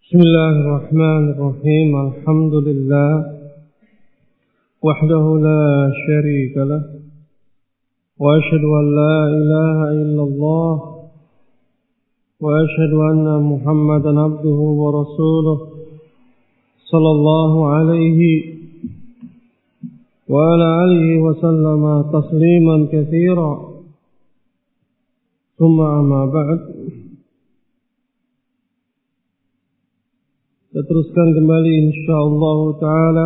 بسم الله الرحمن الرحيم الحمد لله وحده لا شريك له وأشهد أن لا إله إلا الله وأشهد أن محمدا عبده ورسوله صلى الله عليه وعلى آله وسلم تسليما كثيرا ثم أما بعد. Kita teruskan kembali insyaallah taala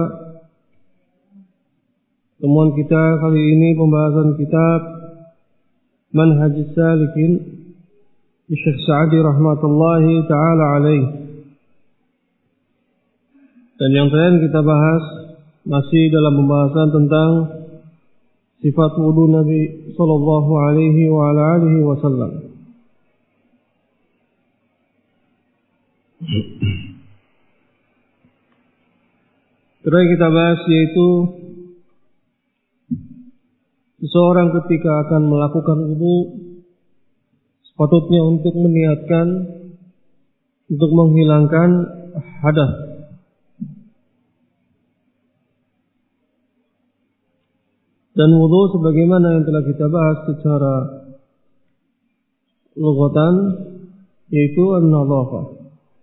temuan kita kali ini, pembahasan kitab Manhajus Salikin di Syekh Sa'di rahmatullahi taala alaih. Dan yang terakhir kita bahas masih dalam pembahasan tentang sifat wudu Nabi sallallahu alaihi wa ala alihi wasallam. Terakhir kita bahas yaitu seseorang ketika akan melakukan wudu sepatutnya untuk meniatkan untuk menghilangkan hadas. Dan wudu sebagaimana yang telah kita bahas secara lughatan yaitu an-nadhafah.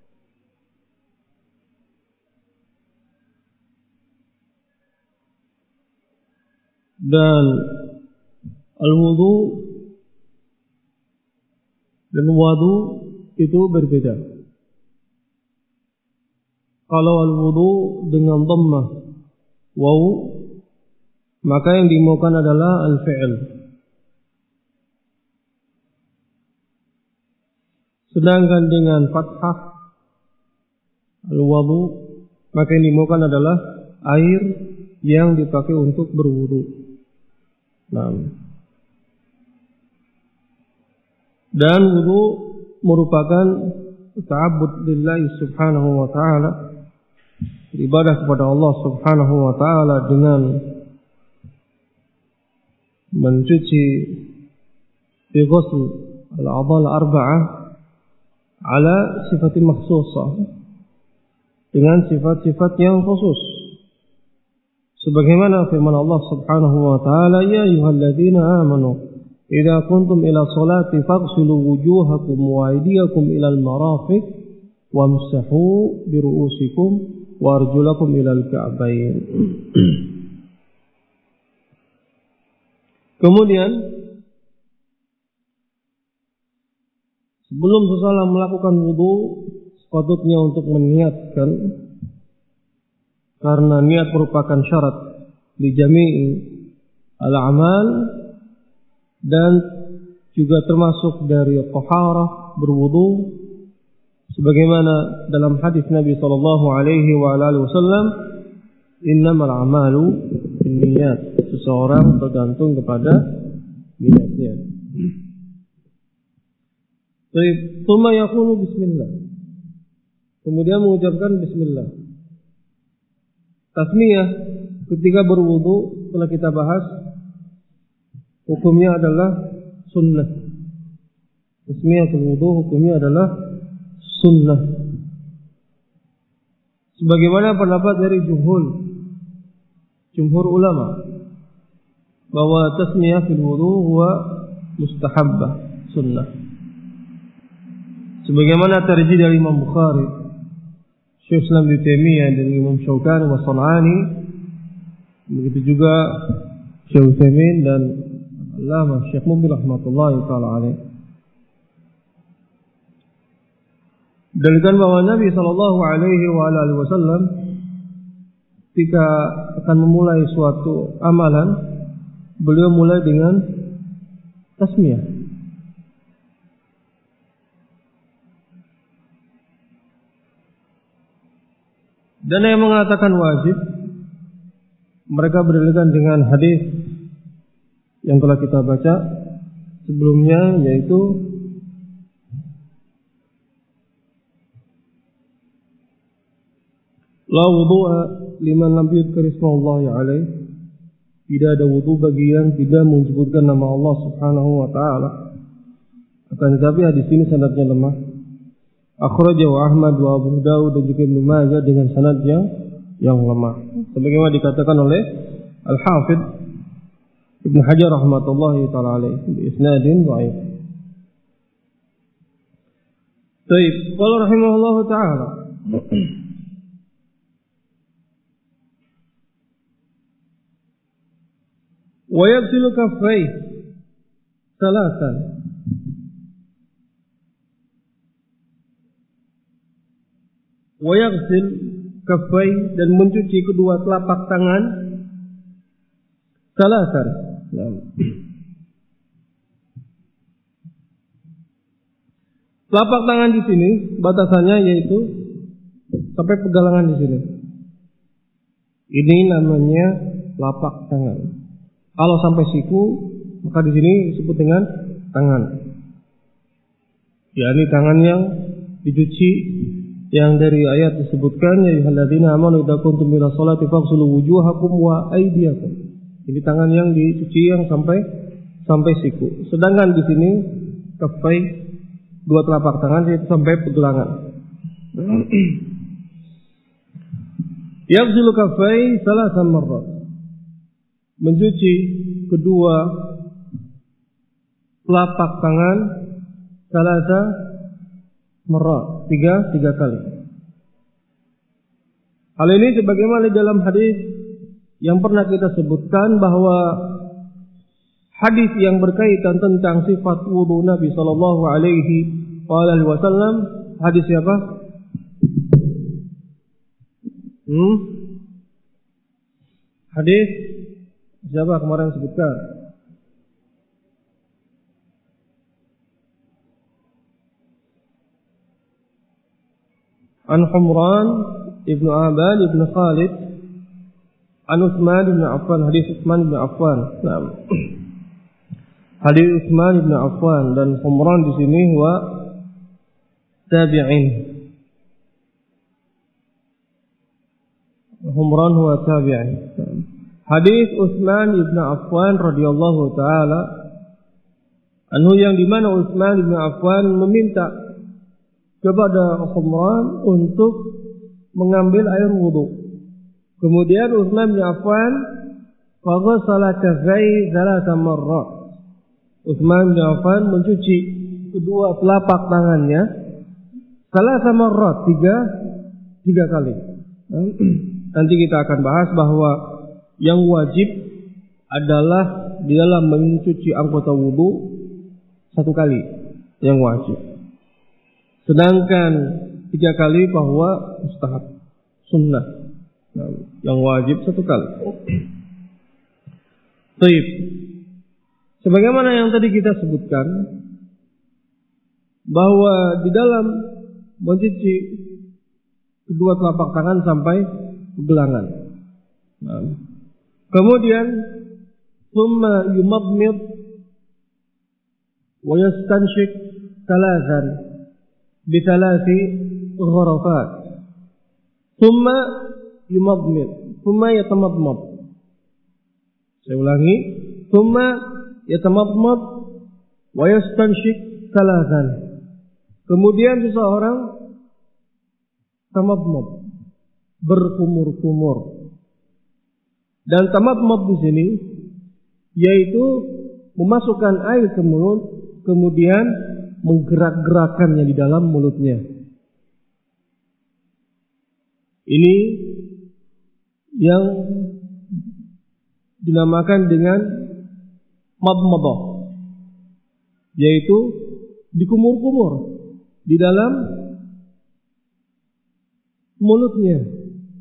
Dan al-wudu dan wadu itu berbeda. Kalau al-wudu dengan dhammah waw, maka yang dimaukan adalah al-fi'l. Sedangkan dengan fathah al-wudu, maka yang dimaukan adalah air yang dipakai untuk berwudu. Dan wudu merupakan ta'abbud lillahi subhanahu wa ta'ala, ibadah kepada Allah subhanahu wa ta'ala dengan mencuci bi ghusl al-a'dhal arba'ah ala sifatin makhsusah, dengan sifat-sifat yang khusus. Sebagaimana firman Allah subhanahu wa ta'ala, ya ayyuhalladzina amanu idza kuntum ila salati faghsilu wujuhakum wa aydiyakum ila al-marafiq wamsahu bi ru'usikum wa arjulakum ila al-ka'bayn. Kemudian sebelum seseorang melakukan wudu sepatutnya untuk meniatkan, karena niat merupakan syarat li jami'i al-a'mal dan juga termasuk dari taharah berwudu, sebagaimana dalam hadis Nabi sallallahu alaihi wa alihi wasallam, innamal a'malu binniyat, seseorang tergantung kepada niatnya. Baik, tsumma yaqulu bismillah, kemudian mengucapkan bismillah. Tasmiyah ketika berwudu telah kita bahas, hukumnya adalah sunnah. Tasmiyatul wudu hukumnya adalah sunnah, sebagaimana pendapat dari jumhur ulama bahwa tasmiyah fil wudu huwa mustahabbah, sunnah. Sebagaimana tarjih dari Imam Bukhari, Syekh Islam Ibnu Taimiyah dan Imam Syaukani wa San'ani, begitu juga Syekh Utsaimin dan Allamah Syekh Mubil rahmatullahi taala alaih. Dalilkan bahwa Nabi sallallahu alaihi wa alihi wasallam ketika akan memulai suatu amalan, beliau mulai dengan tasmiyah. Dan yang mengatakan wajib, mereka berdalilkan dengan hadis yang telah kita baca sebelumnya, yaitu la wudu'a liman lam yudhkar ismallahi alaih, tidak ada wudu bagi yang tidak menyebutkan nama Allah subhanahu wa ta'ala. Akan tetapi hadis ini sanadnya lemah. akhrajahu Ahmad wa Abu Dawud dan juga Ibnu Majah dengan sanad yang lemah. Sebagaimana dikatakan oleh Al-Hafidz Ibnu Hajar rahmatullahi taala alaihi bi isnadin dhaif. Baik, qala rahimahullahu taala wa yaghsilu kaffayhi salasan. Wa yaghsil kaffayhi dan mencuci kedua telapak tangan salasan. Telapak tangan di sini batasannya yaitu sampai pegalangan di sini. Ini namanya telapak tangan. Kalau sampai siku, maka di sini disebut dengan tangan. Ya, ini tangan yang dicuci, yang dari ayat disebutkan ya ayyuhalladzina amanu idza kuntum ila sholati faghsilu wujuhakum wa aydiyakum. Ini tangan yang dicuci yang sampai siku. Sedangkan di sini kaffai, dua telapak tangan itu sampai pegelangan. Yaghsilu kaffai salasan marrat. Mencuci kedua telapak tangan salasa marrat, tiga kali. Hal ini sebagaimana dalam hadis yang pernah kita sebutkan bahwa hadis yang berkaitan tentang sifat wudu Nabi sallallahu alaihi wasallam, hadis siapa? Hadis siapa kemarin sebutkan? An Humran ibnu Aban ibnu Khalid an Utsman ibnu Affan, hadis Utsman ibnu Affan. Nah, hadis Utsman ibnu Affan dan Humran di sini wa tabi'in. Humran huwa tabi'in. Hadis Utsman ibnu Affan radhiyallahu taala anhu, yang di mana Utsman ibnu Affan meminta kepada Humran untuk mengambil air wudu. Kemudian Utsman bin Affan faghsala kaffayhi thalatha marrat. Utsman bin Affan mencuci kedua telapak tangannya thalatha marrat, tiga kali. Nanti kita akan bahas bahwa yang wajib adalah di dalam mencuci anggota wudu satu kali yang wajib. Sedangkan 3 kali bahwa mustahab, sunnah. Yang wajib 1 kali. Baik. Sebagaimana yang tadi kita sebutkan bahwa di dalam mencuci kedua telapak tangan sampai pegelangan. Kemudian thumma yumadmid wa yastanshik thalathan bithalati gharafat. Thumma yumadmid, thumma yatamadmad. Saya ulangi, thumma yatamadmad wa yastanshik thalathan. Kemudian seseorang tamadmad, berkumur-kumur. Dan tamadmad di sini yaitu memasukkan air ke mulut, kemudian menggerak-gerakannya di dalam mulutnya. Ini yang dinamakan dengan madmadah, yaitu dikumur-kumur di dalam mulutnya.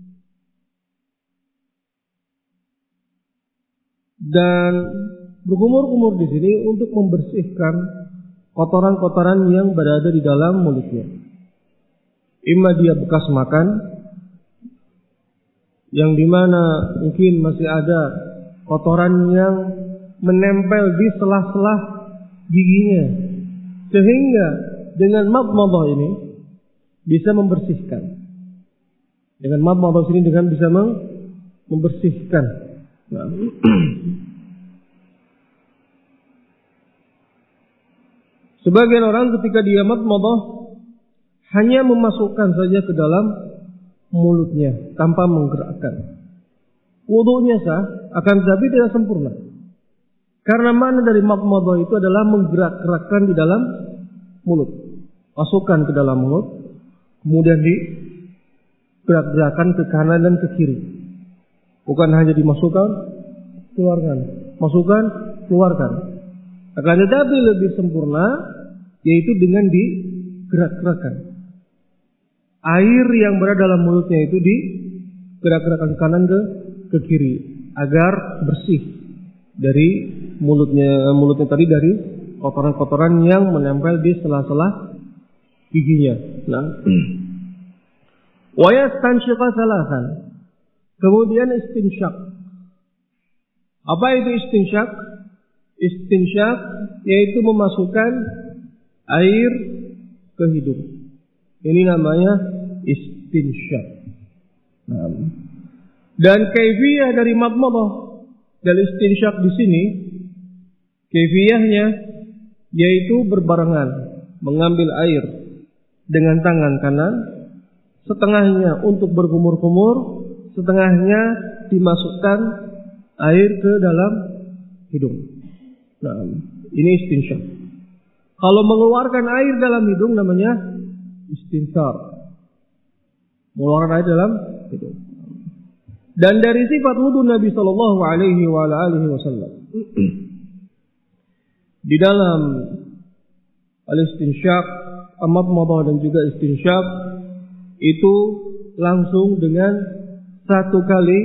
Dan berkumur-kumur di sini untuk membersihkan kotoran-kotoran yang berada di dalam mulutnya. Imma dia bekas makan, yang dimana mungkin masih ada kotoran yang menempel di sela-sela giginya, sehingga dengan madmadah ini bisa membersihkan. Dengan madmadah ini dengan bisa membersihkan. Nah. Sebagian orang ketika dia madmadah hanya memasukkan saja ke dalam mulutnya tanpa menggerakkan. Wudunya sah, akan tetapi tidak sempurna. Karena makna dari madmadah itu adalah menggerak-gerakkan di dalam mulut. Masukkan ke dalam mulut, kemudian digerak-gerakkan ke kanan dan ke kiri. Bukan hanya dimasukkan, keluarkan. Masukkan, keluarkan. Akan tetapi lebih sempurna, yaitu dengan digerak-gerakkan. Air yang berada dalam mulutnya itu digerak-gerakkan ke kanan ke kiri. Agar bersih dari mulutnya tadi dari kotoran-kotoran yang menempel di sela-sela giginya. Nah, wa yastanshiqa salasan. Kemudian istinsyak. Apa itu istinsyak? Istinsyak yaitu memasukkan air ke hidung. Ini namanya istinsyak. Nah, dan kaifiyah dari madmadah dan istinsyak di sini, kaifiyahnya yaitu berbarengan, mengambil air dengan tangan kanan, setengahnya untuk berkumur-kumur, setengahnya dimasukkan air ke dalam hidung. Nah, ini istinsyak. Kalau mengeluarkan air dalam hidung namanya istinsar. Mengeluarkan air dalam hidung. Dan dari sifat wudu Nabi sallallahu alaihi wasallam di dalam al-istinsyak, madmadah dan juga istinsyak itu langsung dengan satu kali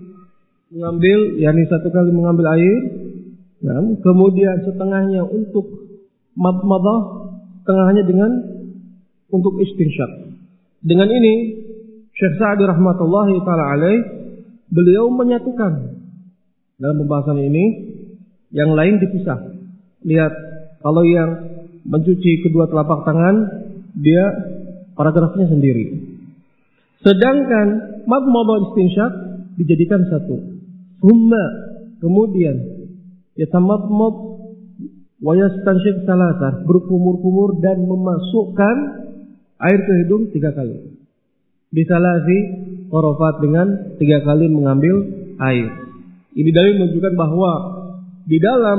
mengambil air, nah, kemudian setengahnya untuk madmadah, setengahnya untuk istinsyak. Dengan ini Syekh Sa'di rahmatullahi taala alaih beliau menyatukan dalam pembahasan ini, yang lain dipisah. Lihat, kalau yang mencuci kedua telapak tangan, dia paragrafnya sendiri. Sedangkan madmadah istinsyak dijadikan satu. Kemudian yatamadmad wa yastanshiq salasa, berkumur-kumur dan memasukkan air ke hidung 3 kali. Bisalasi qorofat, dengan 3 kali mengambil air. Ini dalil menunjukkan bahwa di dalam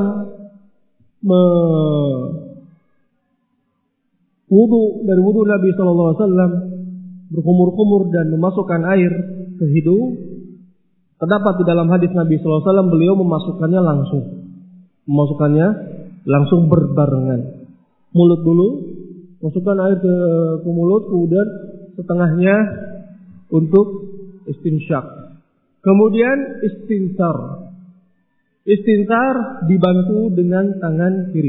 wudu Nabi sallallahu alaihi wasallam berkumur-kumur dan memasukkan air ke hidung, terdapat di dalam hadis Nabi sallallahu alaihi wasallam beliau memasukkannya langsung berbarengan. Mulut dulu, masukkan air ke mulut, kemudian setengahnya untuk istinsyak. Kemudian istinsar. Istinsar dibantu dengan tangan kiri.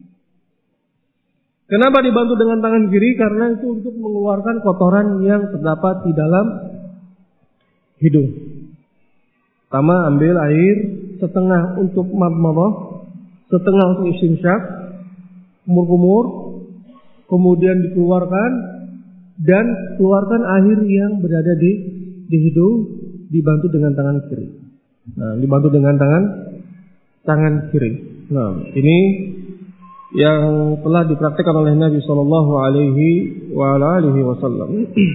Kenapa dibantu dengan tangan kiri? Karena itu untuk mengeluarkan kotoran yang terdapat di dalam hidung. Pertama, ambil air setengah untuk madmadah, setengah untuk istinsyak, kumur-kumur, kemudian dikeluarkan dan keluarkan air yang berada di hidung, dibantu dengan tangan kiri. Nah, dibantu dengan tangan kiri. Nah, ini yang telah dipraktikkan oleh Nabi sallallahu alaihi wasallam.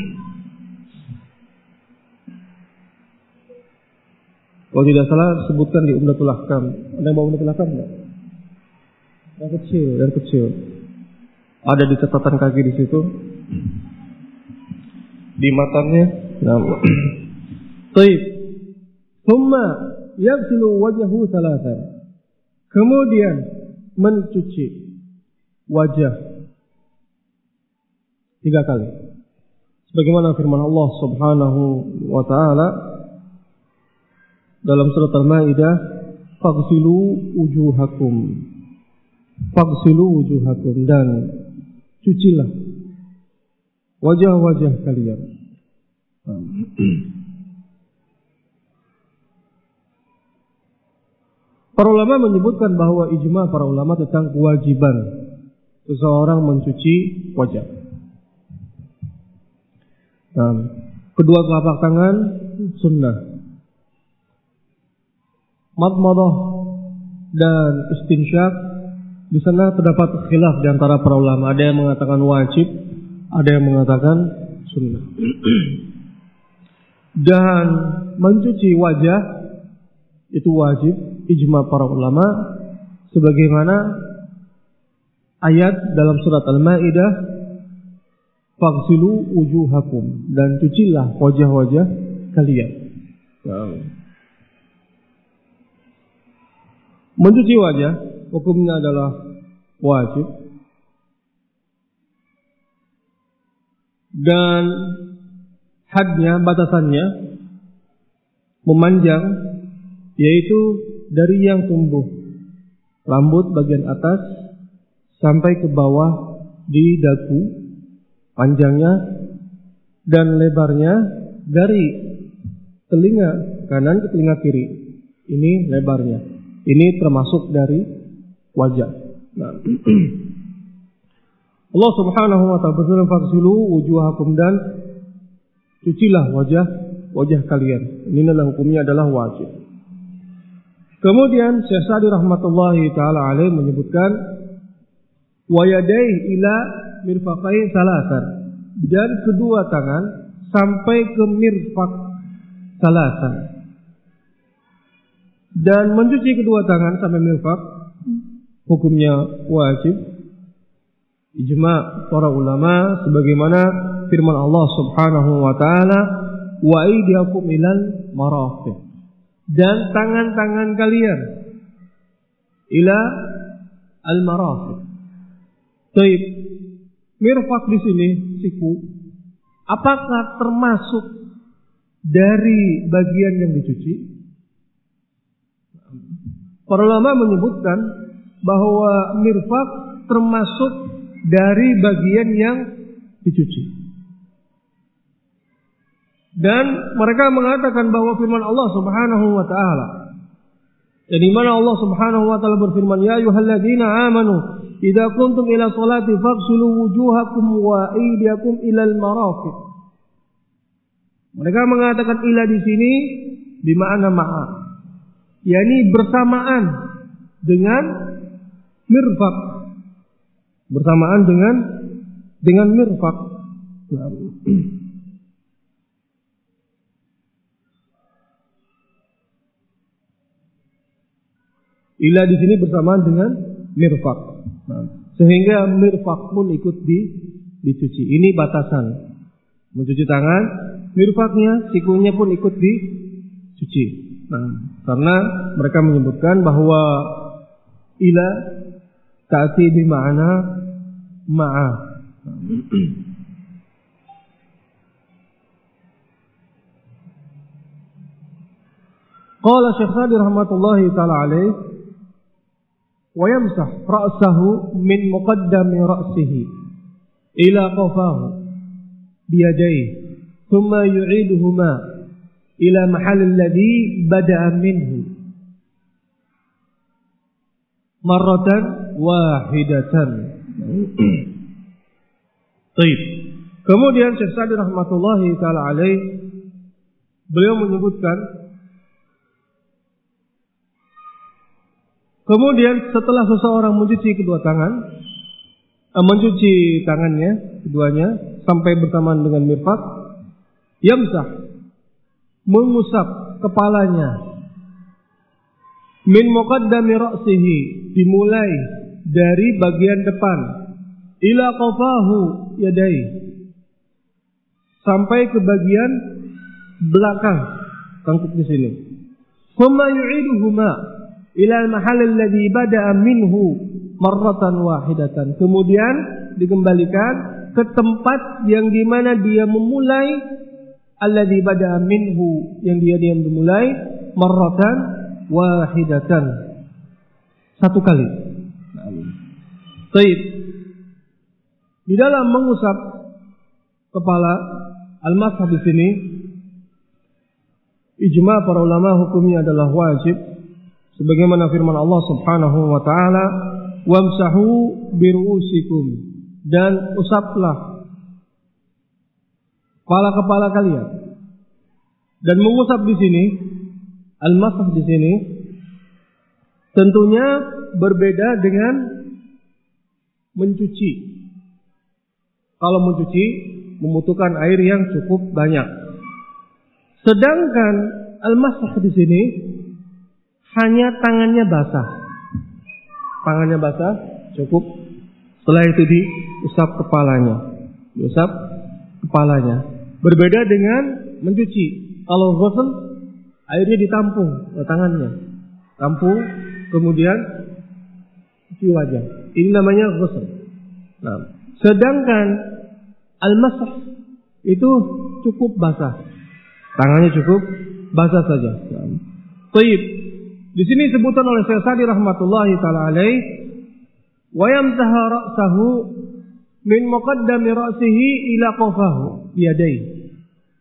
Kalau tidak salah sebutkan di Umdatul Ahkam. Ada yang bawa Umdatul Ahkam enggak? Yang kecil. Ada di catatan kaki di situ. Di matanya. Nah. Baik. Thumma yaghsilu wajhahu thalathan. Kemudian mencuci wajah 3 kali. Sebagaimana firman Allah Subhanahu wa taala dalam surat Al-Maidah, "Faghsilu wujuhakum" dan cucilah wajah-wajah kalian. Para ulama menyebutkan bahwa ijma para ulama tentang kewajiban seseorang mencuci wajah. Kedua telapak tangan sunnah. Madmadah dan istinsyak di sana terdapat khilaf di antara para ulama. Ada yang mengatakan wajib, Ada yang mengatakan sunnah. Dan mencuci wajah itu wajib, ijma para ulama, sebagaimana ayat dalam surat Al-Maidah, "Faghsilu wujuhakum," dan cucilah wajah-wajah kalian. Mencuci wajah hukumnya adalah wajib, dan hadnya, batasannya memanjang, yaitu dari yang tumbuh rambut bagian atas sampai ke bawah di dagu, panjangnya, dan lebarnya dari telinga kanan ke telinga kiri. Ini lebarnya. Ini termasuk dari wajah. Nah. Allah Subhanahu wa ta'ala berfirman, "Faghsilu wujuhakum," dan cucilah wajah kalian. Ini adalah hukumnya adalah wajib. Kemudian Syekh Sa'di rahmatullahi taala alaih menyebutkan, "Wa yadayhi ila mirfaqai salasan," dan kedua tangan sampai ke mirfaq salasan. Dan mencuci kedua tangan sampai mirfaq hukumnya wajib, ijma para ulama, sebagaimana firman Allah Subhanahu wa taala, "Wa aydiyakum ilal marafiq," dan tangan-tangan kalian ila al-marafiq. Baik, mirfaq di sini siku, apakah termasuk dari bagian yang dicuci? Para ulama menyebutkan bahwa mirfaq termasuk dari bagian yang dicuci. Dan mereka mengatakan bahwa firman Allah Subhanahu wa taala, di mana Allah Subhanahu wa taala berfirman, "Ya ayyuhalladzina amanu, idza kuntum ila sholati faghsilu wujuhakum wa aydiyakum ilal marafiq." Mereka mengatakan ila di sini bermakna ma'a, yakni bersamaan dengan mirfaq, bersamaan dengan mirfaq. Ila di sini bersamaan dengan mirfaq. Sehingga mirfaq pun ikut dicuci. Ini batasan. Mencuci tangan, mirfaqnya, sikunya pun ikut dicuci. Karena mereka menyebutkan bahwa ila ta'ti bi ma'na ma'a. Qala Syekh Sa'di rahmatullahi taala alaih, "Wa yamsah ra'sahu min muqaddami ra'sihi ila qafahu biyadayhi, thumma yu'iduhuma ila mahal alladhi bada'a minhu marratan wahidatan." Baik. Kemudian Syekh Sa'di rahmatullahi taala alaih, beliau menyebutkan, kemudian setelah seseorang mencuci kedua tangan, mencuci tangannya keduanya sampai bersamaan dengan mirfaq, yamsah, mengusap kepalanya, min muqaddami ra'sihi, dimulai dari bagian depan, ila qafahu yadai, sampai ke bagian belakang tengkuk di sini. Thumma yu'iduhuma ila al-mahal alladhi bada'a minhu marratan wahidatan. Kemudian dikembalikan ke tempat yang di mana dia memulai, alladhi bada'a minhu, yang dia memulai, marratan wahidatan, satu kali. Baik. Di dalam mengusap kepala, al-masah di sini, ijma para ulama hukumnya adalah wajib, sebagaimana firman Allah Subhanahu wa taala, "Wamsahu biru'usikum," dan usaplah kepala-kepala kalian. Dan mengusap di sini, al-masah di sini, tentunya berbeda dengan mencuci. kalau mencuci membutuhkan air yang cukup banyak. Sedangkan al-masah di sini hanya tangannya basah. Tangannya basah cukup. Setelah itu diusap kepalanya. Diusap kepalanya. Berbeda dengan mencuci. Kalau ghusl airnya ditampung ke tangannya. Tampung kemudian cuci wajah. Ini namanya ghusl. Nah, sedangkan al-masah itu cukup basah. Tangannya cukup basah saja. Baik. Di sini disebutkan oleh Syekh Sa'di rahmatullahi taala alaih, wa yamsaha ra'sahu min muqaddami ra'sihi ila qafahu biyadayhi.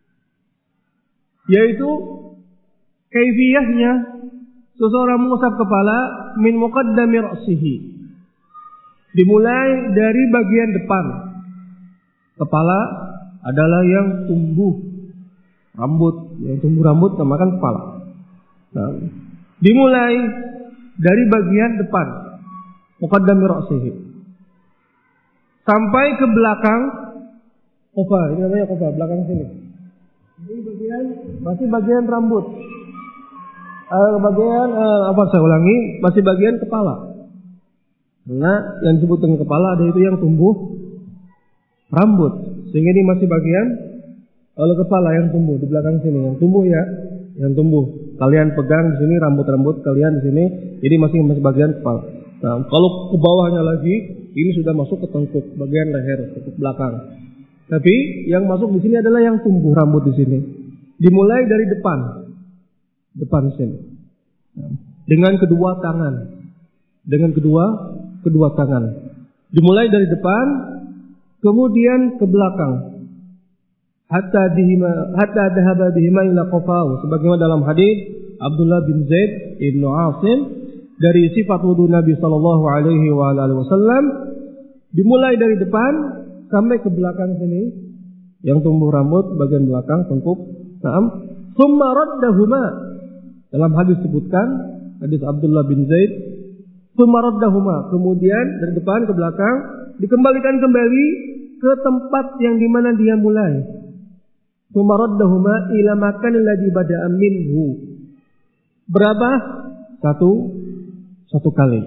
Yaitu kaifiyahnya seseorang mengusap kepala min muqaddami ra'sihi. Dimulai dari bagian depan. Kepala adalah yang tumbuh rambut, yang tumbuh rambut namakan kepala. Nah, dimulai dari bagian depan, muqaddami ra'sihi, sampai ke belakang kofa. Ini namanya kofa, belakang sini. Ini masih bagian rambut. Saya ulangi, masih bagian kepala. Karena yang disebut dengan kepala ada itu yang tumbuh rambut, sehingga ini masih bagian kalau kepala yang tumbuh di belakang sini, yang tumbuh ya, yang tumbuh. Kalian pegang di sini rambut-rambut kalian di sini, jadi masih bagian kepala. Nah, kalau ke bawahnya lagi, ini sudah masuk ke tengkuk, bagian leher, tengkuk belakang. Tapi yang masuk di sini adalah yang tumbuh rambut di sini. Dimulai dari depan sini, dengan kedua tangan, dimulai dari depan, kemudian ke belakang. Hatta dhahaba bihima ila qafahu, sebagaimana dalam hadis Abdullah bin Zaid ibnu Asim dari sifat wudu Nabi sallallahu alaihi wasallam, dimulai dari depan sampai ke belakang sini, yang tumbuh rambut bagian belakang tengkuk. Naam, thumma raddahuma, dalam hadis sebutkan hadis Abdullah bin Zaid, thumma raddahuma, kemudian dari depan ke belakang dikembalikan kembali ke tempat yang dimana dia mulai. Sumaraddahuma ila makan alladhi bada'a minhu. Berapa? Satu kali.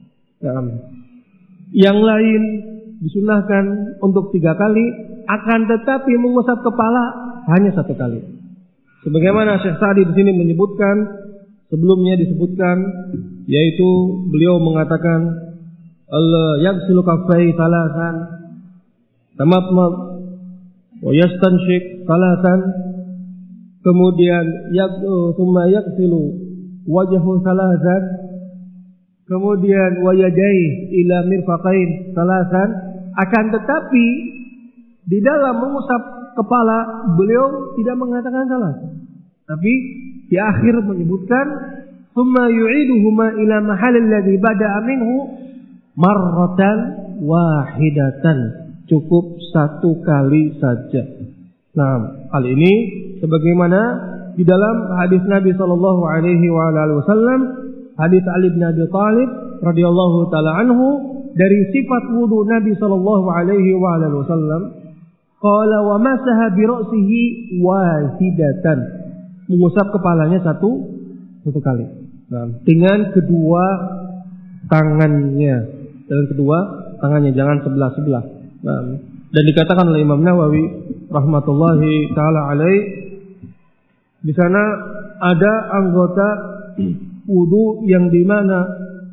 Yang lain disunahkan untuk 3 kali, akan tetapi mengusap kepala hanya 1 kali. Sebagaimana Syekh Sa'di di sini menyebutkan, sebelumnya disebutkan, yaitu beliau mengatakan yaghsilu kaffaihi thalathan, tamatmat wa yastanshik salatan, kemudian thumma yaghsilu wajhahu salatan, kemudian wa yadayhi ila mirfaqain salatan. Akan tetapi di dalam mengusap kepala beliau tidak mengatakan salat, tapi di akhir menyebutkan thumma yu'iduhuma ila mahal alladhi bada'a minhu marratan wahidatan. Cukup 1 kali saja. Nah, hal ini sebagaimana di dalam hadis Nabi sallallahu alaihi wasallam, hadis Ali bin Abi Thalib radhiyallahu taala anhu, dari sifat wudu Nabi sallallahu alaihi wasallam, qala wa masaha bi ra'sihi wahidatan, mengusap kepalanya satu kali. Nah, dengan kedua tangannya, jangan sebelah-sebelah. Nah, dan dikatakan oleh Imam Nawawi rahmatullahi taala alaih, di sana ada anggota wudu yang di mana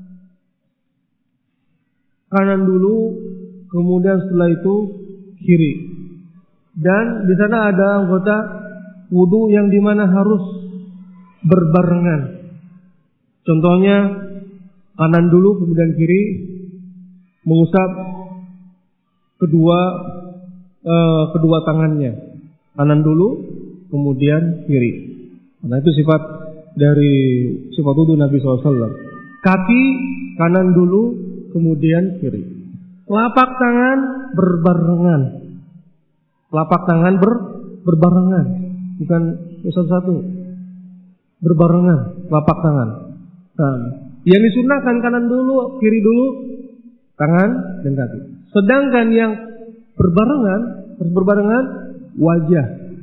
kanan dulu, kemudian setelah itu kiri. Dan di sana ada anggota wudu yang di mana harus berbarengan. Contohnya kanan dulu kemudian kiri, mengusap kedua tangannya, kanan dulu kemudian kiri. Karena itu sifat wudu Nabi SAW. Kaki kanan dulu kemudian kiri. Telapak tangan berbarengan. Bukan satu-satu. Berbarengan telapak tangan. Nah, yang disunahkan kanan dulu, kiri dulu, tangan dan kaki. Sedangkan yang berbarengan wajah.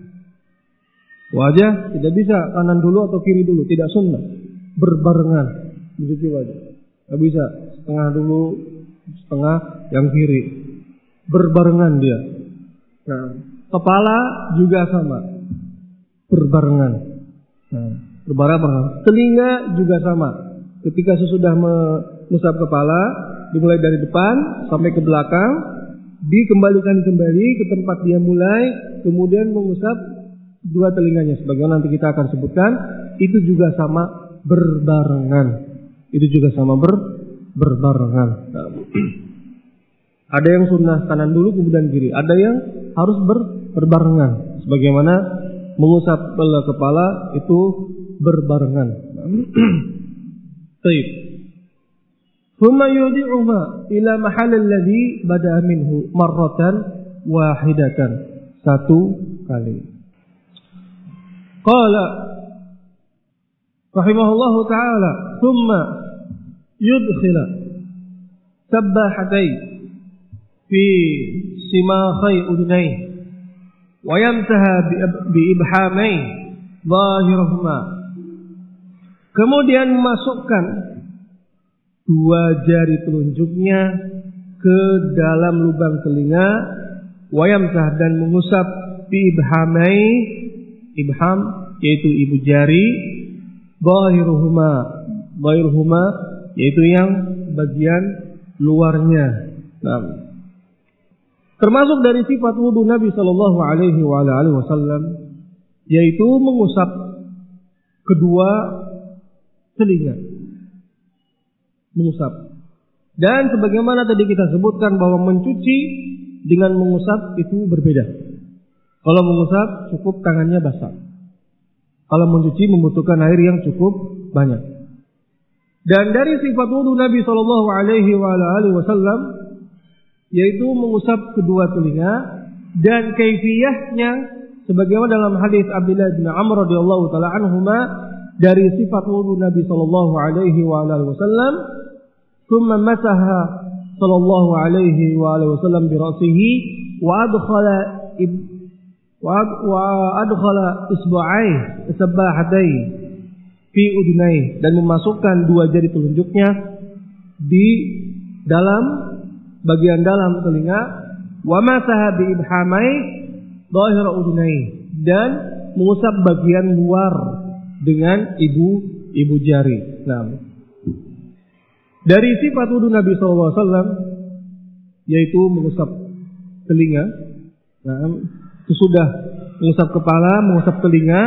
Wajah tidak bisa kanan dulu atau kiri dulu, tidak sunnah. Berbarengan mencuci wajah. Tidak bisa setengah dulu, setengah yang kiri. Berbarengan dia. Nah, kepala juga sama. Berbarengan. Nah, berbarengan. Telinga juga sama. Ketika sesudah mengusap kepala, dimulai dari depan sampai ke belakang, dikembalikan kembali ke tempat dia mulai, kemudian mengusap dua telinganya. Sebagaimana nanti kita akan sebutkan, itu juga sama berbarengan. Itu juga sama berbarengan. Ada yang sunnah kanan dulu kemudian kiri, ada yang harus berbarengan. Sebagaimana mengusap kepala itu berbarengan. Baik. Thumma yudi'uha ila mahal alladhi bada'a minhu marratan wahidatan. Satu kali. Qala rahimahullahu ta'ala thumma yudkhila sabbahatai fi simakhai udunai wa yamtaha bi ibhamai zahirahuma. Kemudian memasukkan dua jari telunjuknya ke dalam lubang telinga, wayamsah dan mengusap bi ibhamai, ibham yaitu ibu jari, zahiruhuma yaitu yang bagian luarnya. Nah, termasuk dari sifat wudu Nabi sallallahu alaihi wasallam yaitu mengusap kedua telinga. Mengusap. Dan sebagaimana tadi kita sebutkan bahwa mencuci dengan mengusap itu berbeda. Kalau mengusap cukup tangannya basah. Kalau mencuci membutuhkan air yang cukup banyak. Dan dari sifat wudu Nabi sallallahu alaihi wasallam yaitu mengusap kedua telinga, dan kaifiyahnya sebagaimana dalam hadis Abdullah bin Amr radhiyallahu taala anhuma dari sifat wudu Nabi sallallahu alaihi wasallam, thumma masaha sallallahu alaihi wasallam bi ra'sihi wa adkhala isba'aihi sabbahatai fi udunai, dan memasukkan dua jari telunjuknya di dalam bagian dalam telinga, wa masaha bi ibhamai dhahira udunai, dan mengusap bagian luar dengan ibu jari. Nah, dari sifat wudu Nabi SAW yaitu mengusap telinga. Nah, sesudah mengusap kepala, mengusap telinga.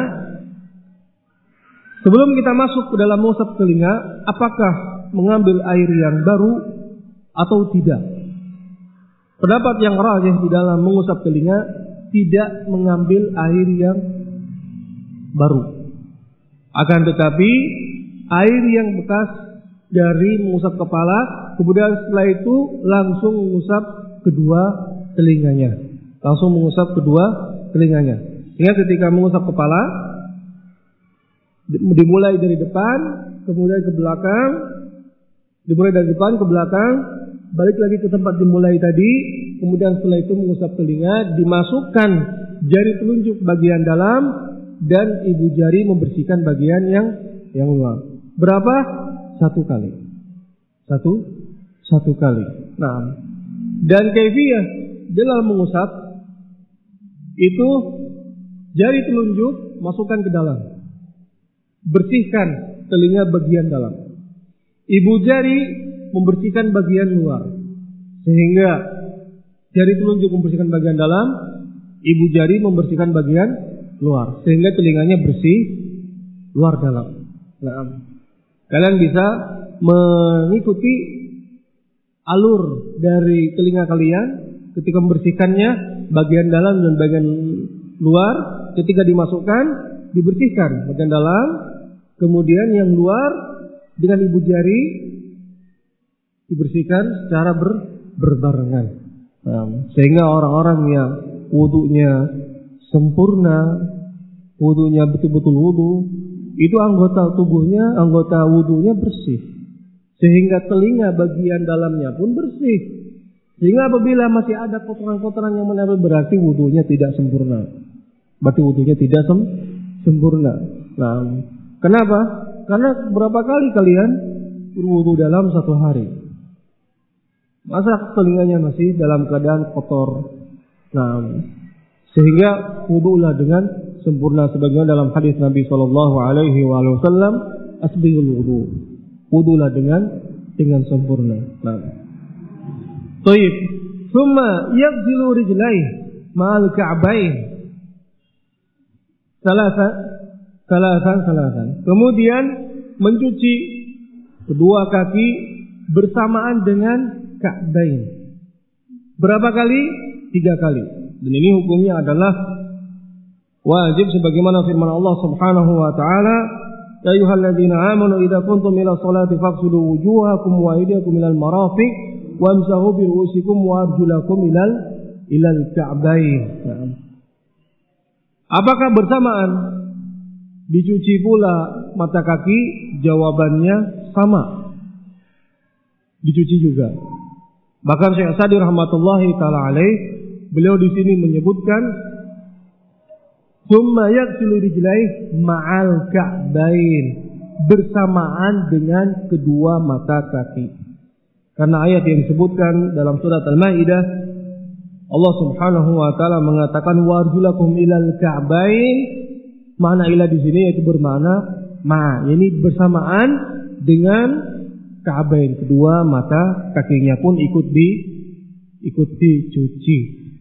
Sebelum kita masuk ke dalam mengusap telinga, apakah mengambil air yang baru atau tidak? Pendapat yang rajih di dalam mengusap telinga, tidak mengambil air yang baru. Akan tetapi air yang bekas dari mengusap kepala, kemudian setelah itu langsung mengusap kedua telinganya. Sehingga ketika mengusap kepala, dimulai dari depan, kemudian ke belakang, balik lagi ke tempat dimulai tadi, kemudian setelah itu mengusap telinga, dimasukkan jari telunjuk bagian dalam, dan ibu jari membersihkan bagian yang luar. Berapa? Satu kali. Nah, dan kaifiyah dalam mengusap itu jari telunjuk masukkan ke dalam, bersihkan telinga bagian dalam. Ibu jari membersihkan bagian luar, sehingga jari telunjuk membersihkan bagian dalam, ibu jari membersihkan bagian luar, sehingga telinganya bersih luar dalam. Nah, kalian bisa mengikuti alur dari telinga kalian ketika membersihkannya, bagian dalam dan bagian luar. Ketika dimasukkan, dibersihkan bagian dalam, kemudian yang luar dengan ibu jari dibersihkan secara berbarengan. Nah, sehingga orang-orang yang wudunya sempurna, wudunya betul-betul wudu, itu anggota wudunya bersih, sehingga telinga bagian dalamnya pun bersih, Sehingga apabila masih ada kotoran-kotoran yang menempel berarti wudunya tidak sempurna. Berarti wudunya tidak sempurna. Nah, kenapa? Karena berapa kali kalian berwudu dalam satu hari? Masa telinganya masih dalam keadaan kotor? Nah, sehingga wudulah dengan sempurna sebagaimana dalam hadis Nabi sallallahu alaihi wasallam, asbihul wudu. Wudulah dengan sempurna. Nah. Baik. Thumma yaghsilu rijlaihi ma'al ka'bayn. Salasan. Kemudian mencuci kedua kaki bersamaan dengan ka'bayn. Berapa kali? 3 kali. Dan ini hukumnya adalah wajib sebagaimana firman Allah Subhanahu wa taala, ya ayyuhalladzina amanu idza kuntum ila sholati faghsilu wujuhakum wa aydiyakum ilal marafiq wamsahu bi ru'usikum wa arjulakum ilal ka'bayn. Apakah bersamaan dicuci pula mata kaki? Jawabannya sama. Dicuci juga. Bahkan Syekh Sa'di rahmatullahi taala alaih, beliau di sini menyebutkan summa yaghsilu rijlaihi ma'al ka'bayn, bersamaan dengan kedua mata kaki. Karena ayat yang disebutkan dalam surat Al-Maidah, Allah Subhanahu wa taala mengatakan warjulakum ilal ka'bayn. Makna ila di sini yaitu bermakna ini bersamaan dengan ka'bayn, kedua mata kakinya pun ikut dicuci.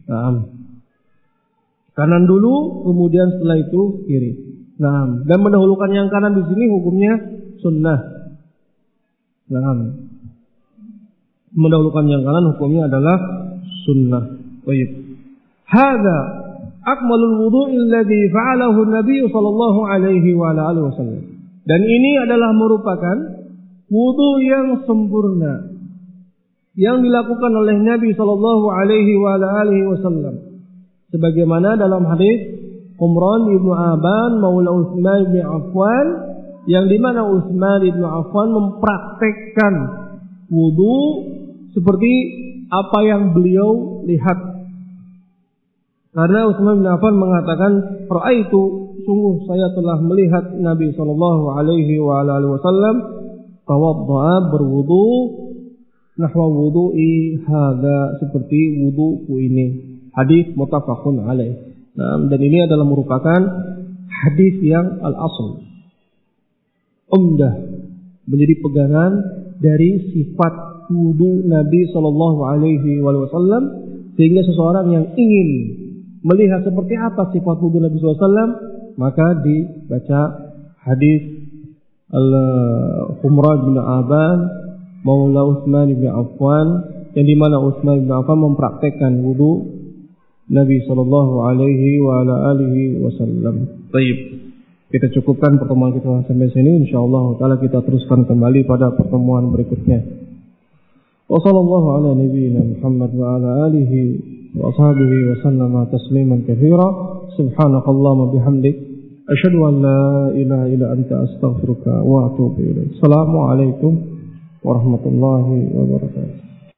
Kanan dulu, kemudian setelah itu kiri. Dan mendahulukan yang kanan di sini hukumnya sunnah. Mendahulukan yang kanan hukumnya adalah sunnah. Baik. Hadza akmalul wudu'il ladzi fa'alahu an-nabiy sallallahu alaihi wa alihi wasallam. Dan ini adalah merupakan wudu yang sempurna yang dilakukan oleh Nabi sallallahu alaihi wa alihi wasallam. Sebagaimana dalam hadis Umran bin Aban maula Utsman bin Affan, yang di mana Utsman bin Affan mempraktekkan wudu seperti apa yang beliau lihat. Karena Utsman bin Affan mengatakan, "Ra'aitu, sungguh saya telah melihat Nabi sallallahu alaihi wa alihi wasallam tawaddaa berwudu nahwa wudu'i hadza, seperti wudu'ku ini." Hadis muttafaqun alaih. Dan ini adalah merupakan hadis yang al-asl, umdah, menjadi pegangan dari sifat wudu Nabi sallallahu alaihi wasallam, sehingga seseorang yang ingin melihat seperti apa sifat wudu Nabi sallallahu alaihi wasallam, maka dibaca hadis Al-Humrah bin Aban maula Utsman bin Affan, yang di mana Utsman bin Affan mempraktekkan wudu Nabi sallallahu alaihi wa alihi wasallam. Baik. Kita cukupkan pertemuan kita sampai sini. Insyaallah taala kita teruskan kembali pada pertemuan berikutnya. Wa sallallahu ala nabiyyina Muhammad wa ala alihi wa ashabihi wa sallama tasliman katsira. Subhanakallahumma bihamdik asyhadu an la ilaha illa anta astaghfiruka wa atubu ilaik. Assalamu alaikum warahmatullahi wabarakatuh.